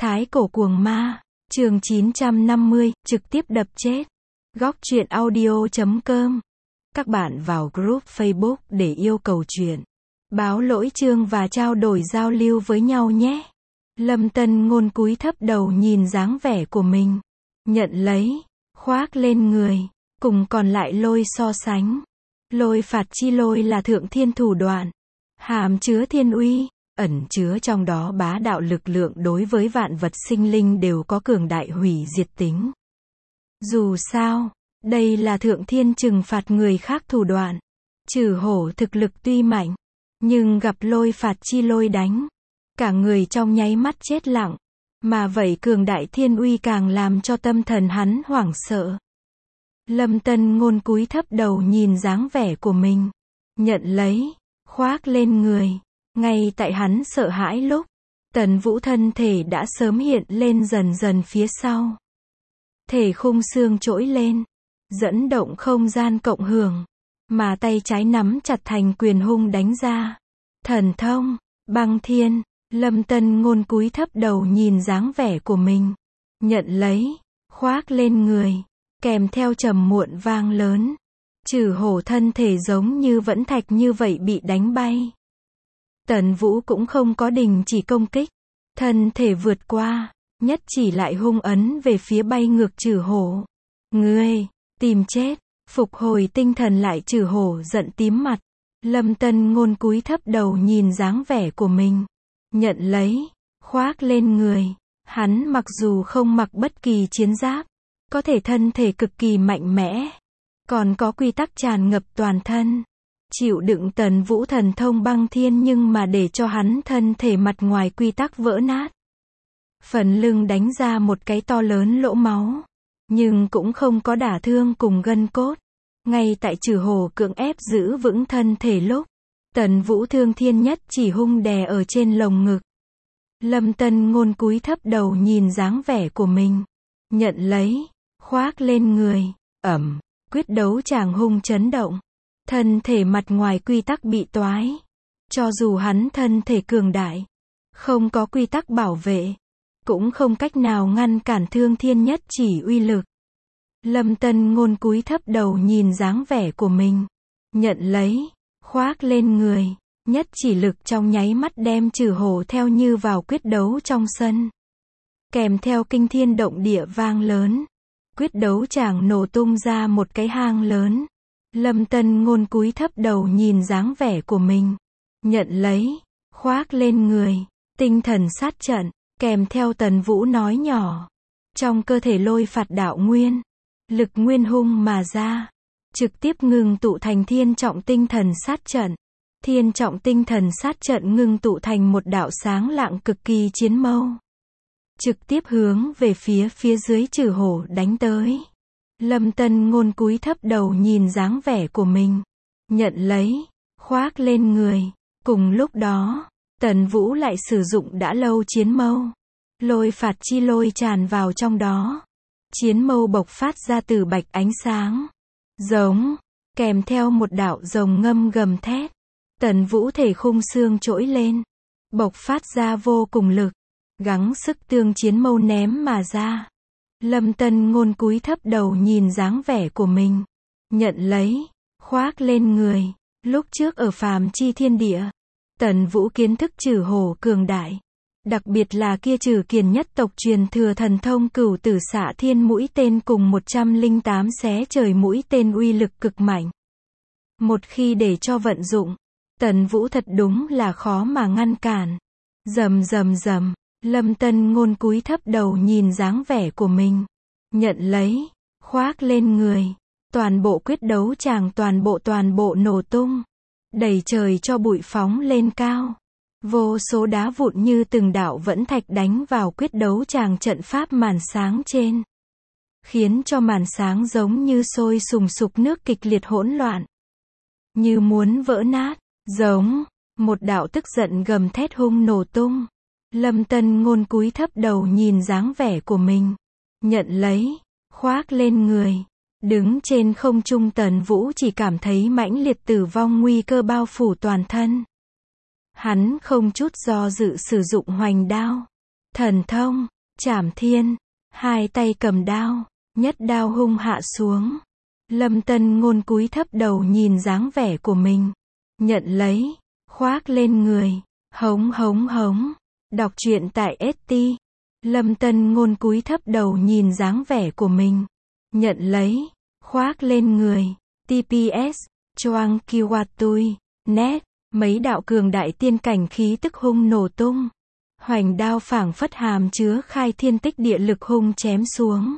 Thái cổ cuồng ma, chương 950, trực tiếp đập chết. Góc truyện audio.com. Các bạn vào group Facebook để yêu cầu truyện, báo lỗi chương và trao đổi giao lưu với nhau nhé. Lâm Tân Ngôn cúi thấp đầu nhìn dáng vẻ của mình, nhận lấy, khoác lên người, cùng còn lại lôi so sánh. Lôi phạt chi lôi là thượng thiên thủ đoạn, hàm chứa thiên uy, ẩn chứa trong đó bá đạo lực lượng đối với vạn vật sinh linh đều có cường đại hủy diệt tính. Dù sao, đây là thượng thiên trừng phạt người khác thủ đoạn. Trừ hổ thực lực tuy mạnh, nhưng gặp lôi phạt chi lôi đánh, cả người trong nháy mắt chết lặng, mà vậy cường đại thiên uy càng làm cho tâm thần hắn hoảng sợ. Lâm Tân Ngôn cúi thấp đầu nhìn dáng vẻ của mình, nhận lấy, khoác lên người. Ngay tại hắn sợ hãi lúc, Tần Vũ thân thể đã sớm hiện lên dần dần phía sau. Thể khung xương trỗi lên, dẫn động không gian cộng hưởng, mà tay trái nắm chặt thành quyền hung đánh ra. Thần thông, băng thiên, Lâm Tân Ngôn cúi thấp đầu nhìn dáng vẻ của mình, nhận lấy, khoác lên người, kèm theo trầm muộn vang lớn. Trừ hổ thân thể giống như vẫn thạch như vậy bị đánh bay. Tần Vũ cũng không có đình chỉ công kích, thân thể vượt qua, nhất chỉ lại hung ấn về phía bay ngược trừ hổ. Ngươi, tìm chết, phục hồi tinh thần lại trừ hổ giận tím mặt. Lâm Tân Ngôn cúi thấp đầu nhìn dáng vẻ của mình, nhận lấy, khoác lên người. Hắn mặc dù không mặc bất kỳ chiến giáp, có thể thân thể cực kỳ mạnh mẽ, còn có quy tắc tràn ngập toàn thân. Chịu đựng Tần Vũ thần thông băng thiên nhưng mà để cho hắn thân thể mặt ngoài quy tắc vỡ nát. Phần lưng đánh ra một cái to lớn lỗ máu, nhưng cũng không có đả thương cùng gân cốt. Ngay tại trừ hổ cưỡng ép giữ vững thân thể lúc, Tần Vũ thương thiên nhất chỉ hung đè ở trên lồng ngực. Lâm Tân Ngôn cúi thấp đầu nhìn dáng vẻ của mình, nhận lấy, khoác lên người, quyết đấu tràng hung chấn động. Thân thể mặt ngoài quy tắc bị toái. Cho dù hắn thân thể cường đại, không có quy tắc bảo vệ, cũng không cách nào ngăn cản thương thiên nhất chỉ uy lực. Lâm Tân Ngôn cúi thấp đầu nhìn dáng vẻ của mình, nhận lấy, khoác lên người. Nhất chỉ lực trong nháy mắt đem trừ hổ theo như vào quyết đấu trong sân. Kèm theo kinh thiên động địa vang lớn, quyết đấu tràng nổ tung ra một cái hang lớn. Lâm Tân Ngôn cúi thấp đầu nhìn dáng vẻ của mình, nhận lấy, khoác lên người. Tinh thần sát trận, kèm theo Tần Vũ nói nhỏ. Trong cơ thể lôi phạt đạo nguyên, lực nguyên hung mà ra, trực tiếp ngưng tụ thành thiên trọng tinh thần sát trận. Thiên trọng tinh thần sát trận ngưng tụ thành một đạo sáng lạng cực kỳ chiến mâu, trực tiếp hướng về phía dưới trừ hổ đánh tới. Lâm Tân Ngôn cúi thấp đầu nhìn dáng vẻ của mình, nhận lấy, khoác lên người. Cùng lúc đó, Tần Vũ lại sử dụng đã lâu chiến mâu. Lôi phạt chi lôi tràn vào trong đó. Chiến mâu bộc phát ra từ bạch ánh sáng, giống, kèm theo một đạo rồng ngâm gầm thét. Tần Vũ thể khung xương trỗi lên, bộc phát ra vô cùng lực, gắng sức tương chiến mâu ném mà ra. Lâm Tân Ngôn cúi thấp đầu nhìn dáng vẻ của mình, nhận lấy, khoác lên người. Lúc trước ở phàm chi thiên địa, Tần Vũ kiến thức trừ hổ cường đại, đặc biệt là kia trừ kiền nhất tộc truyền thừa thần thông cửu tử xạ thiên mũi tên cùng 108 xé trời mũi tên uy lực cực mạnh. Một khi để cho vận dụng, Tần Vũ thật đúng là khó mà ngăn cản. Rầm rầm rầm, Lâm Tân Ngôn cúi thấp đầu nhìn dáng vẻ của mình, nhận lấy, khoác lên người. Toàn bộ quyết đấu tràng toàn bộ nổ tung, đầy trời cho bụi phóng lên cao. Vô số đá vụn như từng đạo vẫn thạch đánh vào quyết đấu tràng trận pháp màn sáng trên, khiến cho màn sáng giống như sôi sùng sục nước kịch liệt hỗn loạn, như muốn vỡ nát. Giống, một đạo tức giận gầm thét hung nổ tung. Lâm Tân Ngôn cúi thấp đầu nhìn dáng vẻ của mình, nhận lấy, khoác lên người. Đứng trên không trung Tần Vũ chỉ cảm thấy mãnh liệt tử vong nguy cơ bao phủ toàn thân. Hắn không chút do dự sử dụng hoành đao, Thần thông, Trảm Thiên, hai tay cầm đao, nhất đao hung hạ xuống. Lâm Tân Ngôn cúi thấp đầu nhìn dáng vẻ của mình, nhận lấy, khoác lên người, hống hống hống. Đọc truyện tại ST. Lâm Tân Ngôn cúi thấp đầu nhìn dáng vẻ của mình, nhận lấy, khoác lên người. TPS, Choang Kiwatui, Net, mấy đạo cường đại tiên cảnh khí tức hung nổ tung. Hoành đao phảng phất hàm chứa khai thiên tích địa lực hung chém xuống.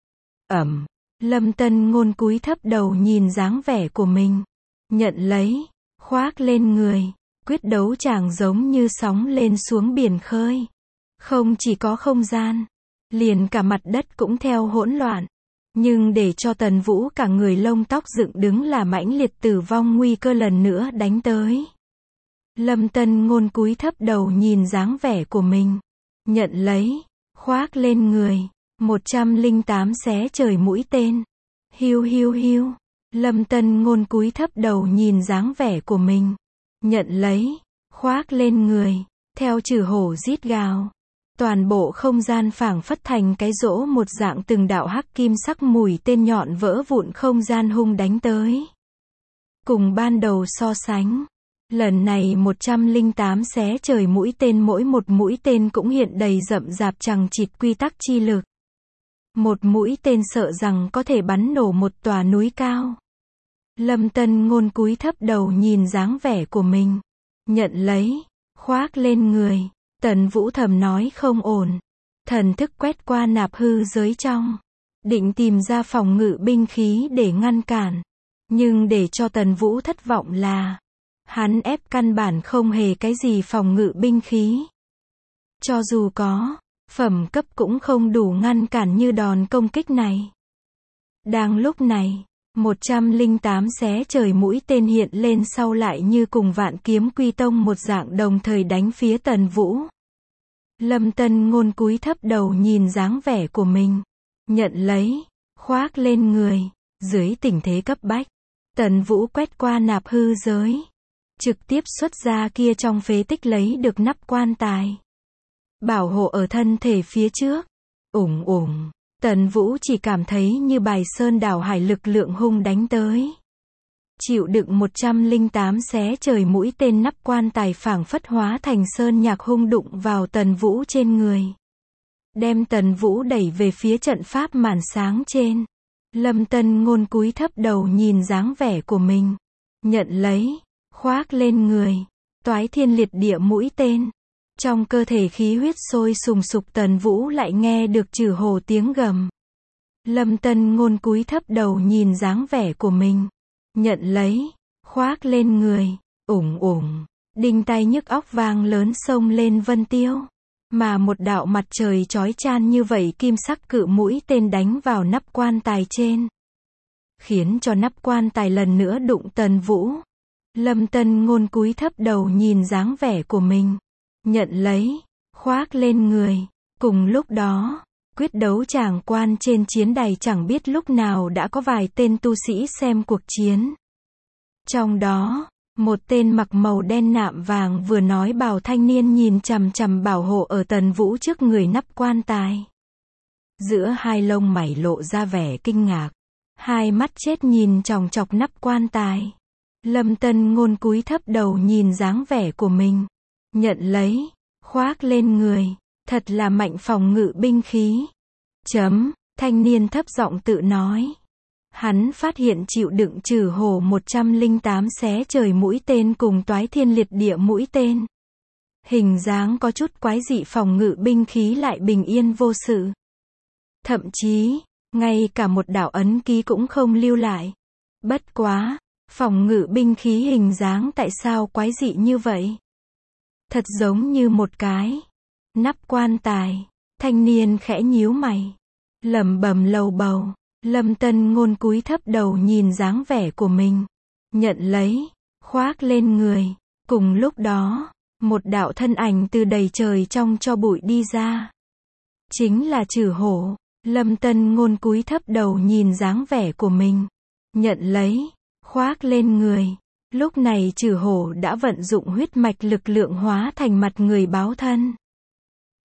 Lâm Tân Ngôn cúi thấp đầu nhìn dáng vẻ của mình, nhận lấy, khoác lên người. Quyết đấu chàng giống như sóng lên xuống biển khơi. Không chỉ có không gian, liền cả mặt đất cũng theo hỗn loạn. Nhưng để cho Tần Vũ cả người lông tóc dựng đứng là mãnh liệt tử vong nguy cơ lần nữa đánh tới. Lâm Tân Ngôn cúi thấp đầu nhìn dáng vẻ của mình, nhận lấy, khoác lên người. 108 xé trời mũi tên. Hiu hiu hiu. Lâm Tân Ngôn cúi thấp đầu nhìn dáng vẻ của mình, nhận lấy, khoác lên người. Theo chử hổ rít gào, toàn bộ không gian phảng phất thành cái rỗ một dạng, từng đạo hắc kim sắc mũi tên nhọn vỡ vụn không gian hung đánh tới. Cùng ban đầu so sánh, lần này 108 xé trời mũi tên, mỗi một mũi tên cũng hiện đầy rậm rạp chằng chịt quy tắc chi lực. Một mũi tên sợ rằng có thể bắn nổ một tòa núi cao. Lâm Tân Ngôn cúi thấp đầu nhìn dáng vẻ của mình, nhận lấy, khoác lên người. Tần Vũ thầm nói không ổn. Thần thức quét qua nạp hư giới trong, định tìm ra phòng ngự binh khí để ngăn cản. Nhưng để cho Tần Vũ thất vọng là, hắn ép căn bản không hề cái gì phòng ngự binh khí. Cho dù có, phẩm cấp cũng không đủ ngăn cản như đòn công kích này. Đang lúc này, 108 xé trời mũi tên hiện lên sau lại như cùng vạn kiếm quy tông một dạng đồng thời đánh phía Tần Vũ. Lâm Tân Ngôn cúi thấp đầu nhìn dáng vẻ của mình, nhận lấy, khoác lên người. Dưới tình thế cấp bách, Tần Vũ quét qua nạp hư giới, trực tiếp xuất ra kia trong phế tích lấy được nắp quan tài, bảo hộ ở thân thể phía trước. Tần Vũ chỉ cảm thấy như bài sơn đảo hải lực lượng hung đánh tới. Chịu đựng 108 xé trời mũi tên, nắp quan tài phảng phất hóa thành sơn nhạc hung đụng vào Tần Vũ trên người, đem Tần Vũ đẩy về phía trận pháp màn sáng trên. Lâm Tân Ngôn cúi thấp đầu nhìn dáng vẻ của mình, nhận lấy, khoác lên người. Toái thiên liệt địa mũi tên. Trong cơ thể khí huyết sôi sùng sục, Tần Vũ lại nghe được chử hổ tiếng gầm. Lâm Tân Ngôn cúi thấp đầu nhìn dáng vẻ của mình, nhận lấy, khoác lên người. Đinh tai nhức óc vang lớn xông lên vân tiêu. Mà một đạo mặt trời chói chan như vậy kim sắc cự mũi tên đánh vào nắp quan tài trên, khiến cho nắp quan tài lần nữa đụng Tần Vũ. Lâm Tân Ngôn cúi thấp đầu nhìn dáng vẻ của mình, nhận lấy, khoác lên người. Cùng lúc đó, quyết đấu tràng quan trên chiến đài chẳng biết lúc nào đã có vài tên tu sĩ xem cuộc chiến. Trong đó, một tên mặc màu đen nạm vàng vừa nói bào thanh niên nhìn chằm chằm bảo hộ ở Tần Vũ trước người nắp quan tài. Giữa hai lông mày lộ ra vẻ kinh ngạc, hai mắt chết nhìn chòng chọc nắp quan tài. Lâm Tân Ngôn cúi thấp đầu nhìn dáng vẻ của mình, nhận lấy, khoác lên người. Thật là mạnh phòng ngự binh khí. Thanh niên thấp giọng tự nói. Hắn phát hiện chịu đựng chử hổ 108 xé trời mũi tên cùng toái thiên liệt địa mũi tên. Hình dáng có chút quái dị, phòng ngự binh khí lại bình yên vô sự. Thậm chí, ngay cả một đạo ấn ký cũng không lưu lại. Bất quá, phòng ngự binh khí hình dáng tại sao quái dị như vậy? Thật giống như một cái nắp quan tài. Thanh niên khẽ nhíu mày, lẩm bẩm lầu bầu. Lâm Tân Ngôn cúi thấp đầu nhìn dáng vẻ của mình, nhận lấy, khoác lên người. Cùng lúc đó, một đạo thân ảnh từ đầy trời trong cho bụi đi ra. Chính là chử hổ. Lâm Tân Ngôn cúi thấp đầu nhìn dáng vẻ của mình, nhận lấy, khoác lên người. Lúc này chử hổ đã vận dụng huyết mạch lực lượng hóa thành mặt người báo thân.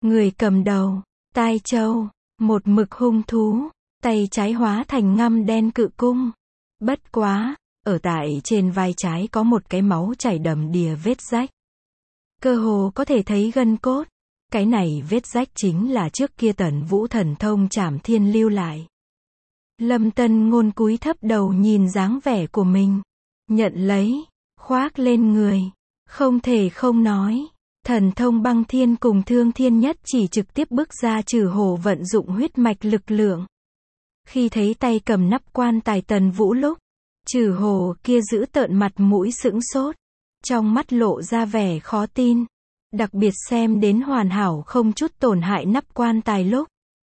Người cầm đầu, tai trâu, một mực hung thú, tay trái hóa thành ngăm đen cự cung. Bất quá, ở tại trên vai trái có một cái máu chảy đầm đìa vết rách. Cơ hồ có thể thấy gân cốt. Cái này vết rách chính là trước kia Tần Vũ thần thông Trảm Thiên lưu lại. Lâm Tân Ngôn cúi thấp đầu nhìn dáng vẻ của mình. Nhận lấy, khoác lên người. Không thể không nói. Thần thông Băng Thiên cùng Thương Thiên Nhất chỉ trực tiếp bước ra trừ hổ vận dụng huyết mạch lực lượng. Khi thấy tay cầm nắp quan tài Tần Vũ lúc, trừ hổ kia giữ tợn mặt mũi sững sốt. Trong mắt lộ ra vẻ khó tin. Đặc biệt xem đến hoàn hảo không chút tổn hại nắp quan tài lúc.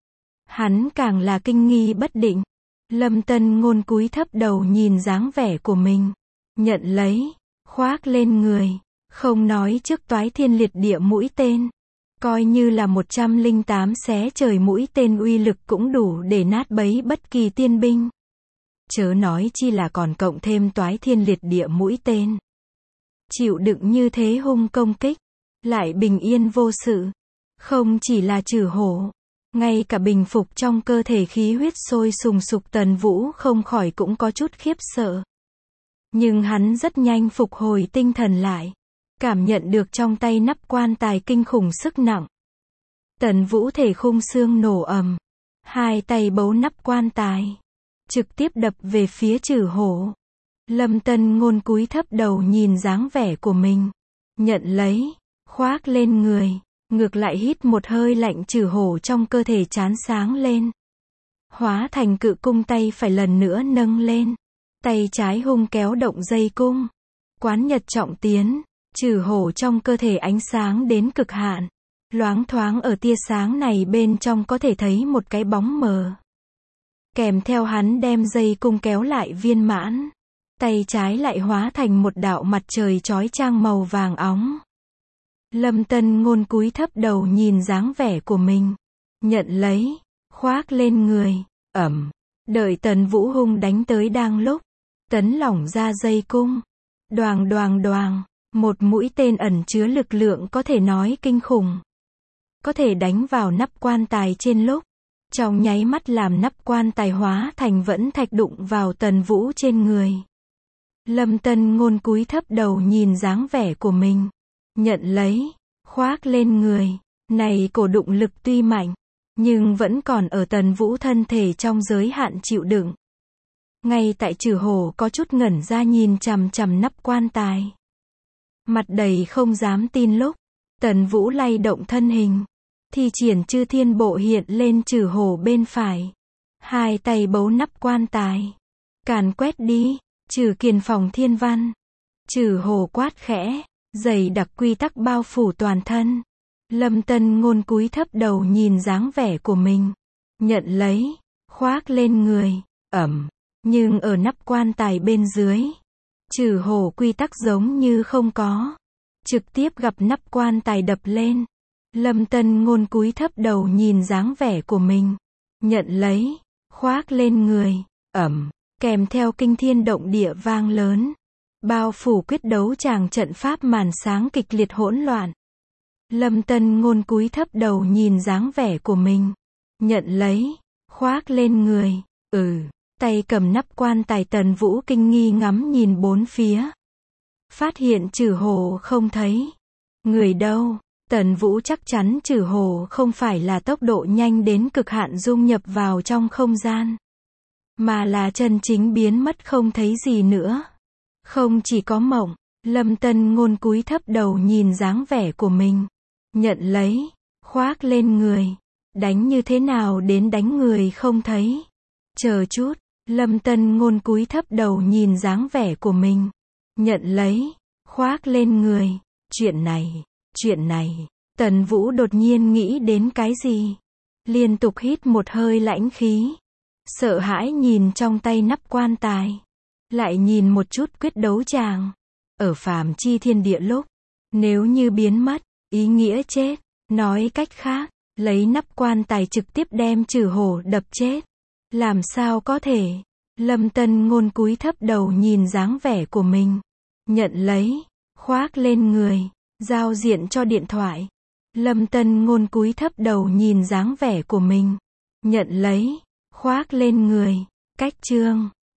Hắn càng là kinh nghi bất định. Lâm Tân Ngôn cúi thấp đầu nhìn dáng vẻ của mình. Nhận lấy, khoác lên người. Không nói trước toái thiên liệt địa mũi tên. Coi như là 108 xé trời mũi tên uy lực cũng đủ để nát bấy bất kỳ tiên binh. Chớ nói chi là còn cộng thêm toái thiên liệt địa mũi tên. Chịu đựng như thế hung công kích. Lại bình yên vô sự. Không chỉ là trừ hổ. Ngay cả bình phục trong cơ thể khí huyết sôi sùng sục Tần Vũ không khỏi cũng có chút khiếp sợ. Nhưng hắn rất nhanh phục hồi tinh thần lại. Cảm nhận được trong tay nắp quan tài kinh khủng sức nặng. Tần Vũ thể khung xương nổ ầm. Hai tay bấu nắp quan tài. Trực tiếp đập về phía trừ hổ. Lâm Tân Ngôn cúi thấp đầu nhìn dáng vẻ của mình. Nhận lấy, khoác lên người. Ngược lại hít một hơi lạnh trừ hổ trong cơ thể chán sáng lên. Hóa thành cự cung tay phải lần nữa nâng lên. Tay trái hung kéo động dây cung. Quán nhật trọng tiến. Trừ hổ trong cơ thể ánh sáng đến cực hạn. Loáng thoáng ở tia sáng này bên trong có thể thấy một cái bóng mờ. Kèm theo hắn đem dây cung kéo lại viên mãn. Tay trái lại hóa thành một đạo mặt trời chói chang màu vàng óng. Lâm Tân Ngôn cúi thấp đầu nhìn dáng vẻ của mình. Nhận lấy, khoác lên người. Đợi Tần Vũ hung đánh tới đang lúc. Tấn lỏng ra dây cung. Đoàng đoàng đoàng. Một mũi tên ẩn chứa lực lượng có thể nói kinh khủng. Có thể đánh vào nắp quan tài trên lúc. Trong nháy mắt làm nắp quan tài hóa thành vẫn thạch đụng vào Tần Vũ trên người. Lâm Tân Ngôn cúi thấp đầu nhìn dáng vẻ của mình. Nhận lấy, khoác lên người. Này cổ đụng lực tuy mạnh, nhưng vẫn còn ở Tần Vũ thân thể trong giới hạn chịu đựng. Ngay tại trừ hổ có chút ngẩn ra nhìn chằm chằm nắp quan tài. Mặt đầy không dám tin lúc. Tần Vũ lay động thân hình. Thi triển Chư Thiên Bộ hiện lên trừ hổ bên phải. Hai tay bấu nắp quan tài. Càn quét đi. Trừ Kiền phòng thiên văn. Trừ hổ quát khẽ. Dày đặc quy tắc bao phủ toàn thân. Lâm Tân Ngôn cúi thấp đầu nhìn dáng vẻ của mình. Nhận lấy. Khoác lên người. Nhưng ở nắp quan tài bên dưới. Trừ hổ quy tắc giống như không có. Trực tiếp gặp nắp quan tài đập lên. Lâm Tân Ngôn cúi thấp đầu nhìn dáng vẻ của mình. Nhận lấy. Khoác lên người. Kèm theo kinh thiên động địa vang lớn. Bao phủ quyết đấu tràng trận pháp màn sáng kịch liệt hỗn loạn. Lâm Tân Ngôn cúi thấp đầu nhìn dáng vẻ của mình. Nhận lấy. Khoác lên người. Tay cầm nắp quan tài Tần Vũ kinh nghi ngắm nhìn bốn phía. Phát hiện trừ hổ không thấy. Người đâu? Tần Vũ chắc chắn trừ hổ không phải là tốc độ nhanh đến cực hạn dung nhập vào trong không gian. Mà là chân chính biến mất không thấy gì nữa. Không chỉ có mộng. Lâm Tân Ngôn cúi thấp đầu nhìn dáng vẻ của mình. Nhận lấy. Khoác lên người. Đánh như thế nào đến đánh người không thấy. Chờ chút. Lâm Tân Ngôn cúi thấp đầu nhìn dáng vẻ của mình. Nhận lấy. Khoác lên người. Chuyện này. Tần Vũ đột nhiên nghĩ đến cái gì. Liên tục hít một hơi lãnh khí. Sợ hãi nhìn trong tay nắp quan tài. Lại nhìn một chút quyết đấu tràng. Ở phàm chi thiên địa lúc. Nếu như biến mất, ý nghĩa chết. Nói cách khác, lấy nắp quan tài trực tiếp đem trừ hổ đập chết. Làm sao có thể? Lâm Tân Ngôn cúi thấp đầu nhìn dáng vẻ của mình. Nhận lấy. Khoác lên người. Giao diện cho điện thoại. Lâm Tân Ngôn cúi thấp đầu nhìn dáng vẻ của mình. Nhận lấy. Khoác lên người. Cách chương